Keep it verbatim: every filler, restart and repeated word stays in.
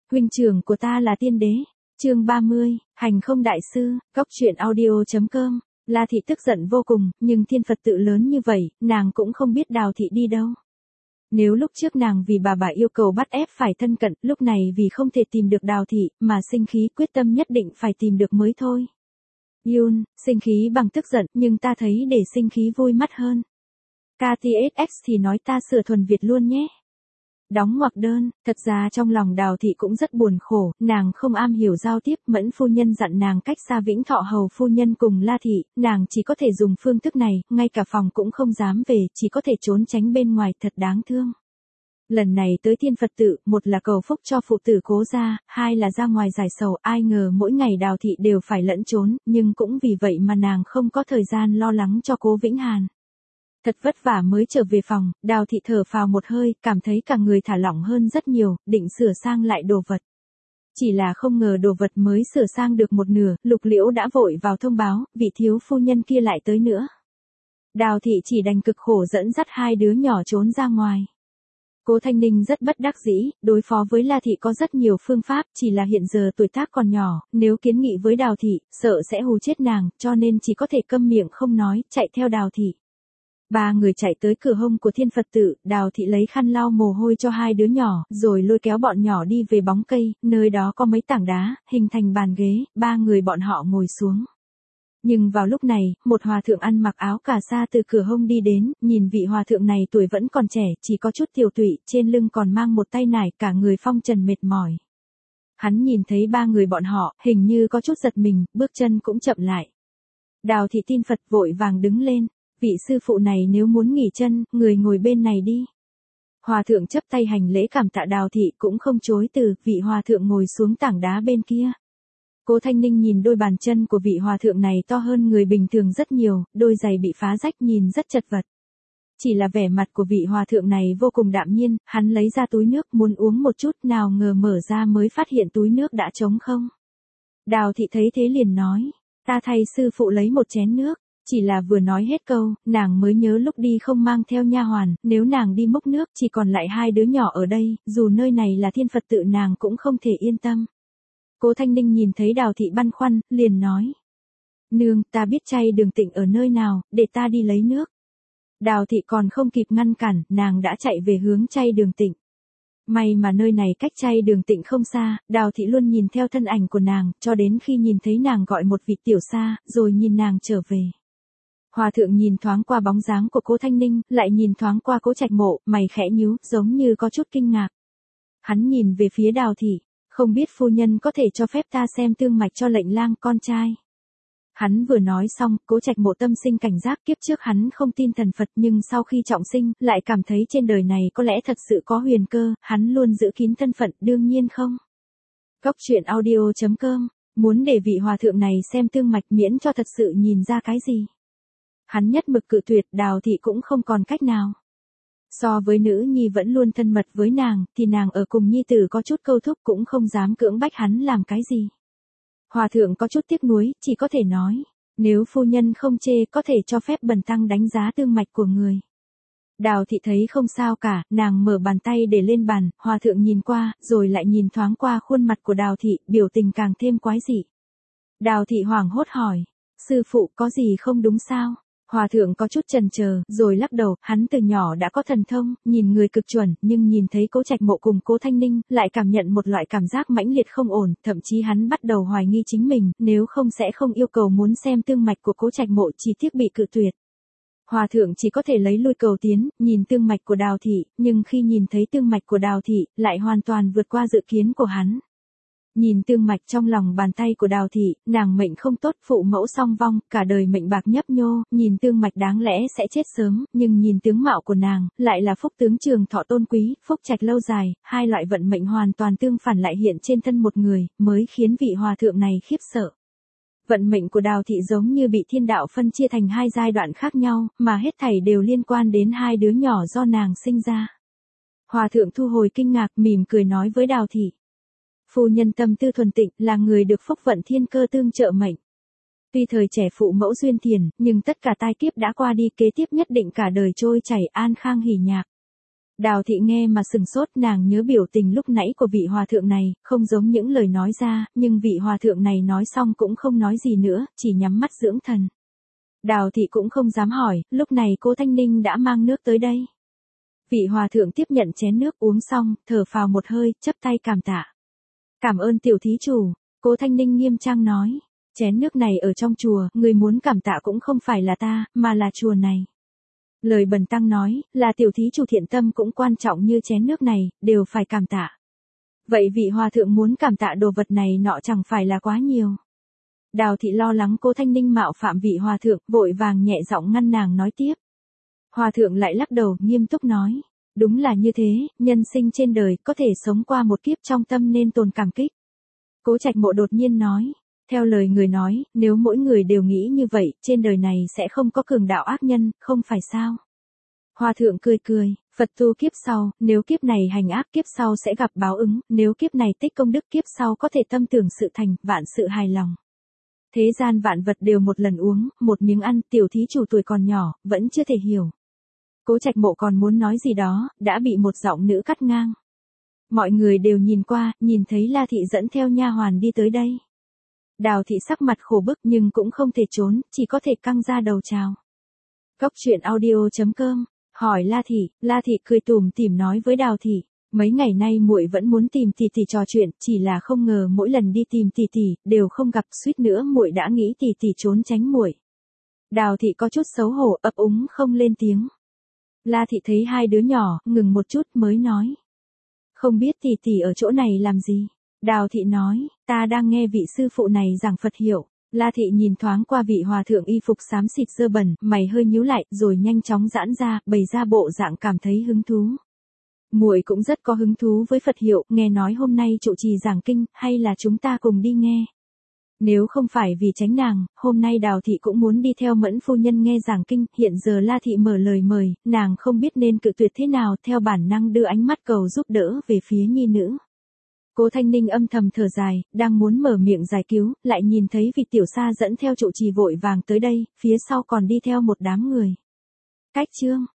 Huynh trưởng của ta là tiên đế. Chương ba mươi, Hành không đại sư, góc truyện audio chấm com. La thị tức giận vô cùng, nhưng thiên Phật tự lớn như vậy, nàng cũng không biết Đào thị đi đâu. Nếu lúc trước nàng vì bà bà yêu cầu bắt ép phải thân cận, lúc này vì không thể tìm được Đào thị, mà sinh khí quyết tâm nhất định phải tìm được mới thôi. Yun, sinh khí bằng tức giận, nhưng ta thấy để sinh khí vui mắt hơn. ca tê ét ích thì nói ta sửa thuần Việt luôn nhé. Đóng ngoặc đơn, thật ra trong lòng Đào thị cũng rất buồn khổ, nàng không am hiểu giao tiếp, Mẫn phu nhân dặn nàng cách xa Vĩnh Thọ hầu phu nhân cùng La thị, nàng chỉ có thể dùng phương thức này, ngay cả phòng cũng không dám về, chỉ có thể trốn tránh bên ngoài, thật đáng thương. Lần này tới Thiên Phật tự, một là cầu phúc cho phụ tử Cố gia, hai là ra ngoài giải sầu, ai ngờ mỗi ngày Đào thị đều phải lẫn trốn, nhưng cũng vì vậy mà nàng không có thời gian lo lắng cho Cố Vĩnh Hàn. Thật vất vả mới trở về phòng, Đào thị thở phào một hơi, cảm thấy cả người thả lỏng hơn rất nhiều, định sửa sang lại đồ vật. Chỉ là không ngờ đồ vật mới sửa sang được một nửa, Lục Liễu đã vội vào thông báo, vị thiếu phu nhân kia lại tới nữa. Đào thị chỉ đành cực khổ dẫn dắt hai đứa nhỏ trốn ra ngoài. Cố Thanh Ninh rất bất đắc dĩ, đối phó với La thị có rất nhiều phương pháp, chỉ là hiện giờ tuổi tác còn nhỏ, nếu kiến nghị với Đào thị, sợ sẽ hù chết nàng, cho nên chỉ có thể câm miệng không nói, chạy theo Đào thị. Ba người chạy tới cửa hông của Thiên Phật tự, Đào thị lấy khăn lau mồ hôi cho hai đứa nhỏ, rồi lôi kéo bọn nhỏ đi về bóng cây, nơi đó có mấy tảng đá, hình thành bàn ghế, ba người bọn họ ngồi xuống. Nhưng vào lúc này, một hòa thượng ăn mặc áo cà sa từ cửa hông đi đến, nhìn vị hòa thượng này tuổi vẫn còn trẻ, chỉ có chút tiều tụy, trên lưng còn mang một tay nải, cả người phong trần mệt mỏi. Hắn nhìn thấy ba người bọn họ, hình như có chút giật mình, bước chân cũng chậm lại. Đào thị tin Phật vội vàng đứng lên. Vị sư phụ này nếu muốn nghỉ chân, người ngồi bên này đi. Hòa thượng chấp tay hành lễ cảm tạ Đào thị cũng không chối từ, vị hòa thượng ngồi xuống tảng đá bên kia. Cố Thanh Ninh nhìn đôi bàn chân của vị hòa thượng này to hơn người bình thường rất nhiều, đôi giày bị phá rách nhìn rất chật vật. Chỉ là vẻ mặt của vị hòa thượng này vô cùng đạm nhiên, hắn lấy ra túi nước muốn uống một chút, nào ngờ mở ra mới phát hiện túi nước đã trống không. Đào thị thấy thế liền nói, ta thay sư phụ lấy một chén nước. Chỉ là vừa nói hết câu, nàng mới nhớ lúc đi không mang theo nha hoàn, nếu nàng đi múc nước chỉ còn lại hai đứa nhỏ ở đây, dù nơi này là Thiên Phật tự nàng cũng không thể yên tâm. Cố Thanh Ninh nhìn thấy Đào thị băn khoăn, liền nói. Nương, ta biết chay Đường Tịnh ở nơi nào, để ta đi lấy nước. Đào thị còn không kịp ngăn cản, nàng đã chạy về hướng chay Đường Tịnh. May mà nơi này cách chay Đường Tịnh không xa, Đào thị luôn nhìn theo thân ảnh của nàng, cho đến khi nhìn thấy nàng gọi một vị tiểu xa, rồi nhìn nàng trở về. Hòa thượng nhìn thoáng qua bóng dáng của Cố Thanh Ninh, lại nhìn thoáng qua Cố Trạch Mộ, mày khẽ nhíu, giống như có chút kinh ngạc. Hắn nhìn về phía Đào thị, không biết phu nhân có thể cho phép ta xem tương mạch cho lệnh lang con trai. Hắn vừa nói xong, Cố Trạch Mộ tâm sinh cảnh giác, kiếp trước hắn không tin thần Phật nhưng sau khi trọng sinh, lại cảm thấy trên đời này có lẽ thật sự có huyền cơ, hắn luôn giữ kín thân phận, đương nhiên không. Góc truyện audio chấm com, muốn để vị hòa thượng này xem tương mạch miễn cho thật sự nhìn ra cái gì. Hắn nhất mực cự tuyệt, Đào thị cũng không còn cách nào. So với nữ nhi vẫn luôn thân mật với nàng, thì nàng ở cùng nhi tử có chút câu thúc cũng không dám cưỡng bách hắn làm cái gì. Hòa thượng có chút tiếc nuối, chỉ có thể nói, nếu phu nhân không chê có thể cho phép bần tăng đánh giá tương mạch của người. Đào thị thấy không sao cả, nàng mở bàn tay để lên bàn, hòa thượng nhìn qua, rồi lại nhìn thoáng qua khuôn mặt của Đào thị, biểu tình càng thêm quái dị. Đào thị hoảng hốt hỏi, sư phụ có gì không đúng sao? Hòa thượng có chút chần chờ, rồi lắc đầu, hắn từ nhỏ đã có thần thông, nhìn người cực chuẩn, nhưng nhìn thấy Cố Trạch Mộ cùng Cố Thanh Ninh, lại cảm nhận một loại cảm giác mãnh liệt không ổn, thậm chí hắn bắt đầu hoài nghi chính mình, nếu không sẽ không yêu cầu muốn xem tương mạch của Cố Trạch Mộ, chỉ tiếc bị cự tuyệt. Hòa thượng chỉ có thể lấy lui cầu tiến, nhìn tương mạch của Đào thị, nhưng khi nhìn thấy tương mạch của Đào thị, lại hoàn toàn vượt qua dự kiến của hắn. Nhìn tương mạch trong lòng bàn tay của Đào thị, nàng mệnh không tốt, phụ mẫu song vong, cả đời mệnh bạc nhấp nhô, nhìn tương mạch đáng lẽ sẽ chết sớm, nhưng nhìn tướng mạo của nàng, lại là phúc tướng trường thọ tôn quý, phúc trạch lâu dài, hai loại vận mệnh hoàn toàn tương phản lại hiện trên thân một người, mới khiến vị hòa thượng này khiếp sợ. Vận mệnh của Đào thị giống như bị thiên đạo phân chia thành hai giai đoạn khác nhau, mà hết thảy đều liên quan đến hai đứa nhỏ do nàng sinh ra. Hòa thượng thu hồi kinh ngạc, mỉm cười nói với Đào thị. Phu nhân tâm tư thuần tịnh, là người được phúc vận thiên cơ tương trợ mệnh. Tuy thời trẻ phụ mẫu duyên tiền, nhưng tất cả tai kiếp đã qua đi, kế tiếp nhất định cả đời trôi chảy an khang hỉ nhạc. Đào thị nghe mà sừng sốt, nàng nhớ biểu tình lúc nãy của vị hòa thượng này, không giống những lời nói ra, nhưng vị hòa thượng này nói xong cũng không nói gì nữa, chỉ nhắm mắt dưỡng thần. Đào thị cũng không dám hỏi, lúc này cô Thanh Ninh đã mang nước tới đây. Vị hòa thượng tiếp nhận chén nước uống xong, thở phào một hơi, chắp tay cảm tạ. Cảm ơn tiểu thí chủ, cô Thanh Ninh nghiêm trang nói. Chén nước này ở trong chùa, người muốn cảm tạ cũng không phải là ta, mà là chùa này. Lời Bần Tăng nói, là tiểu thí chủ thiện tâm cũng quan trọng như chén nước này, đều phải cảm tạ. Vậy vị hòa thượng muốn cảm tạ đồ vật này nọ chẳng phải là quá nhiều. Đào thị lo lắng cô Thanh Ninh mạo phạm vị hòa thượng, vội vàng nhẹ giọng ngăn nàng nói tiếp. Hòa thượng lại lắc đầu, nghiêm túc nói. Đúng là như thế, nhân sinh trên đời, có thể sống qua một kiếp trong tâm nên tồn cảm kích. Cố Trạch Mộ đột nhiên nói. Theo lời người nói, nếu mỗi người đều nghĩ như vậy, trên đời này sẽ không có cường đạo ác nhân, không phải sao? Hòa thượng cười cười, Phật tu kiếp sau, nếu kiếp này hành ác kiếp sau sẽ gặp báo ứng, nếu kiếp này tích công đức kiếp sau có thể tâm tưởng sự thành, vạn sự hài lòng. Thế gian vạn vật đều một lần uống, một miếng ăn, tiểu thí chủ tuổi còn nhỏ, vẫn chưa thể hiểu. Cố Trạch Mộ còn muốn nói gì đó, đã bị một giọng nữ cắt ngang. Mọi người đều nhìn qua, nhìn thấy La thị dẫn theo nha hoàn đi tới đây. Đào thị sắc mặt khổ bức nhưng cũng không thể trốn, chỉ có thể căng ra đầu chào. Góc truyện audio chấm com, hỏi La thị, La thị cười tủm tỉm nói với Đào thị, mấy ngày nay muội vẫn muốn tìm tỷ tỷ trò chuyện, chỉ là không ngờ mỗi lần đi tìm tỷ tỷ, đều không gặp, suýt nữa muội đã nghĩ tỷ tỷ trốn tránh muội. Đào thị có chút xấu hổ, ấp úng không lên tiếng. La thị thấy hai đứa nhỏ, ngừng một chút mới nói. Không biết tỷ tỷ ở chỗ này làm gì? Đào thị nói, ta đang nghe vị sư phụ này giảng Phật hiệu. La thị nhìn thoáng qua vị hòa thượng y phục xám xịt dơ bẩn, mày hơi nhíu lại, rồi nhanh chóng giãn ra, bày ra bộ dạng cảm thấy hứng thú. Muội cũng rất có hứng thú với Phật hiệu, nghe nói hôm nay trụ trì giảng kinh, hay là chúng ta cùng đi nghe. Nếu không phải vì tránh nàng, hôm nay Đào thị cũng muốn đi theo Mẫn phu nhân nghe giảng kinh, hiện giờ La thị mở lời mời, nàng không biết nên cự tuyệt thế nào, theo bản năng đưa ánh mắt cầu giúp đỡ về phía nhi nữ. Cố Thanh Ninh âm thầm thở dài, đang muốn mở miệng giải cứu, lại nhìn thấy vị tiểu sa dẫn theo trụ trì vội vàng tới đây, phía sau còn đi theo một đám người. Cách chương